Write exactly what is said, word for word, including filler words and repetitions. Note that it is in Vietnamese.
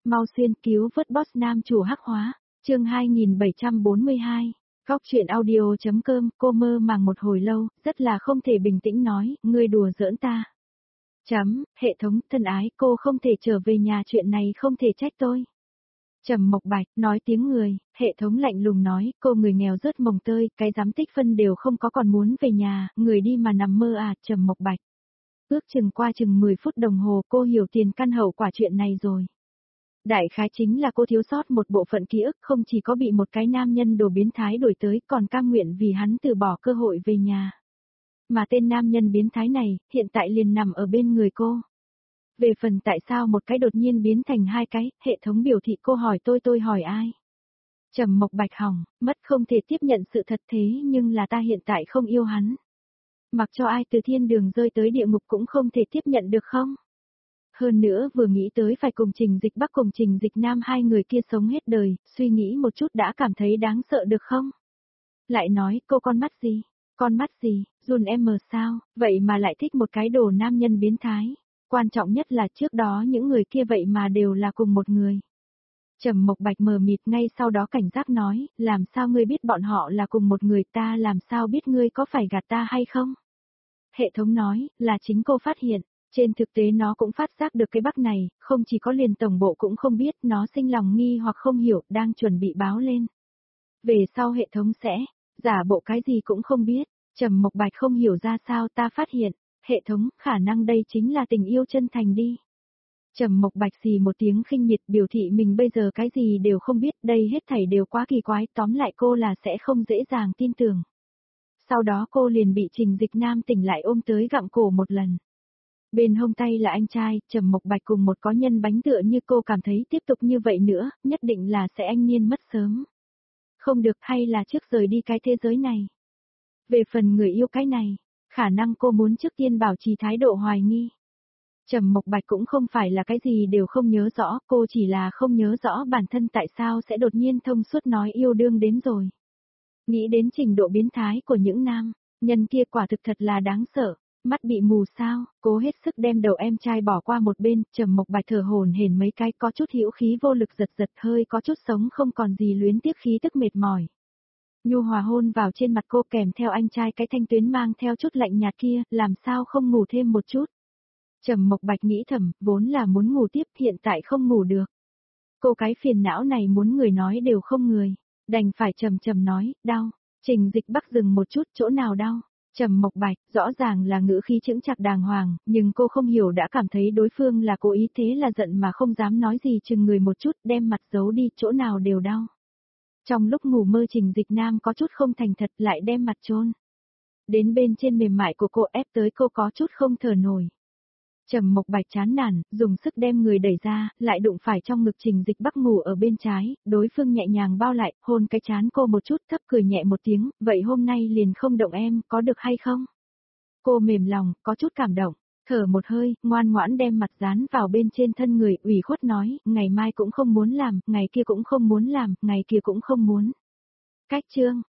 Mau xuyên cứu vớt boss nam chủ hắc hóa, chương hai nghìn bảy trăm bốn mươi hai. Góc chuyện audio.com, cô mơ màng một hồi lâu, rất là không thể bình tĩnh nói, ngươi đùa giỡn ta. Chấm, hệ thống, thân ái, cô không thể trở về nhà, chuyện này không thể trách tôi. Trầm Mộc Bạch, nói tiếng người, hệ thống lạnh lùng nói, cô người nghèo rớt mồng tơi, cái dám tích phân đều không có còn muốn về nhà, người đi mà nằm mơ à, Trầm Mộc Bạch. Ước chừng qua chừng mười phút đồng hồ cô hiểu tiền căn hậu quả chuyện này rồi. Đại khái chính là cô thiếu sót một bộ phận ký ức, không chỉ có bị một cái nam nhân đồ biến thái đuổi tới, còn cam nguyện vì hắn từ bỏ cơ hội về nhà. Mà tên nam nhân biến thái này, hiện tại liền nằm ở bên người cô. Về phần tại sao một cái đột nhiên biến thành hai cái, hệ thống biểu thị cô hỏi tôi tôi hỏi ai. Trầm Mộc Bạch hỏng, mất không thể tiếp nhận sự thật thế nhưng là ta hiện tại không yêu hắn. Mặc cho ai từ thiên đường rơi tới địa ngục cũng không thể tiếp nhận được không? Hơn nữa vừa nghĩ tới phải cùng Trình Dịch Bắc cùng Trình Dịch Nam hai người kia sống hết đời, suy nghĩ một chút đã cảm thấy đáng sợ được không? Lại nói, cô con mắt gì? Con mắt gì? Dùn em mờ sao? Vậy mà lại thích một cái đồ nam nhân biến thái. Quan trọng nhất là trước đó những người kia vậy mà đều là cùng một người. Trầm Mộc Bạch mờ mịt, ngay sau đó cảnh giác nói, làm sao ngươi biết bọn họ là cùng một người, ta làm sao biết ngươi có phải gạt ta hay không? Hệ thống nói, là chính cô phát hiện. Trên thực tế nó cũng phát giác được cái bug này, không chỉ có liền tổng bộ cũng không biết, nó sinh lòng nghi hoặc không hiểu, đang chuẩn bị báo lên. Về sau hệ thống sẽ, giả bộ cái gì cũng không biết, Trầm Mộc Bạch không hiểu ra sao, ta phát hiện, hệ thống, khả năng đây chính là tình yêu chân thành đi. Trầm Mộc Bạch xì một tiếng khinh miệt, biểu thị mình bây giờ cái gì đều không biết, đây hết thảy đều quá kỳ quái, tóm lại cô là sẽ không dễ dàng tin tưởng. Sau đó cô liền bị Trình Dịch Nam tỉnh lại ôm tới gặm cổ một lần. Bên hông tay là anh trai, Trầm Mộc Bạch cùng một có nhân bánh tựa như cô cảm thấy tiếp tục như vậy nữa, nhất định là sẽ anh niên mất sớm. Không được, hay là trước rời đi cái thế giới này. Về phần người yêu cái này, khả năng cô muốn trước tiên bảo trì thái độ hoài nghi. Trầm Mộc Bạch cũng không phải là cái gì đều không nhớ rõ, cô chỉ là không nhớ rõ bản thân tại sao sẽ đột nhiên thông suốt nói yêu đương đến rồi. Nghĩ đến trình độ biến thái của những nam, nhân kia quả thực thật là đáng sợ. Mắt bị mù sao, cố hết sức đem đầu em trai bỏ qua một bên, Trầm Mộc Bạch thở hổn hển mấy cái, có chút hữu khí vô lực, giật giật hơi có chút sống không còn gì, luyến tiếc khí tức mệt mỏi. Nhu hòa hôn vào trên mặt cô kèm theo anh trai cái thanh tuyến mang theo chút lạnh nhạt kia, làm sao không ngủ thêm một chút. Trầm Mộc Bạch nghĩ thầm, vốn là muốn ngủ tiếp, hiện tại không ngủ được. Cô cái phiền não này muốn người nói đều không người, đành phải trầm trầm nói, đau. Trình Dịch Bắc dừng một chút, chỗ nào đau? Trầm Mộc Bạch, rõ ràng là ngữ khí chững chạc đàng hoàng, nhưng cô không hiểu đã cảm thấy đối phương là cố ý, thế là giận mà không dám nói gì, chừng người một chút, đem mặt giấu đi, chỗ nào đều đau. Trong lúc ngủ mơ Trình Dịch Nam có chút không thành thật, lại đem mặt chôn đến bên trên mềm mại của cô, ép tới cô có chút không thở nổi. Trầm Mộc Bạch chán nản, dùng sức đem người đẩy ra, lại đụng phải trong ngực Trình Dịch Bắc ngủ ở bên trái, đối phương nhẹ nhàng bao lại, hôn cái trán cô một chút, thấp cười nhẹ một tiếng, vậy hôm nay liền không động em, có được hay không? Cô mềm lòng, có chút cảm động, thở một hơi, ngoan ngoãn đem mặt dán vào bên trên thân người, ủy khuất nói, ngày mai cũng không muốn làm, ngày kia cũng không muốn làm, ngày kia cũng không muốn. Cách chương,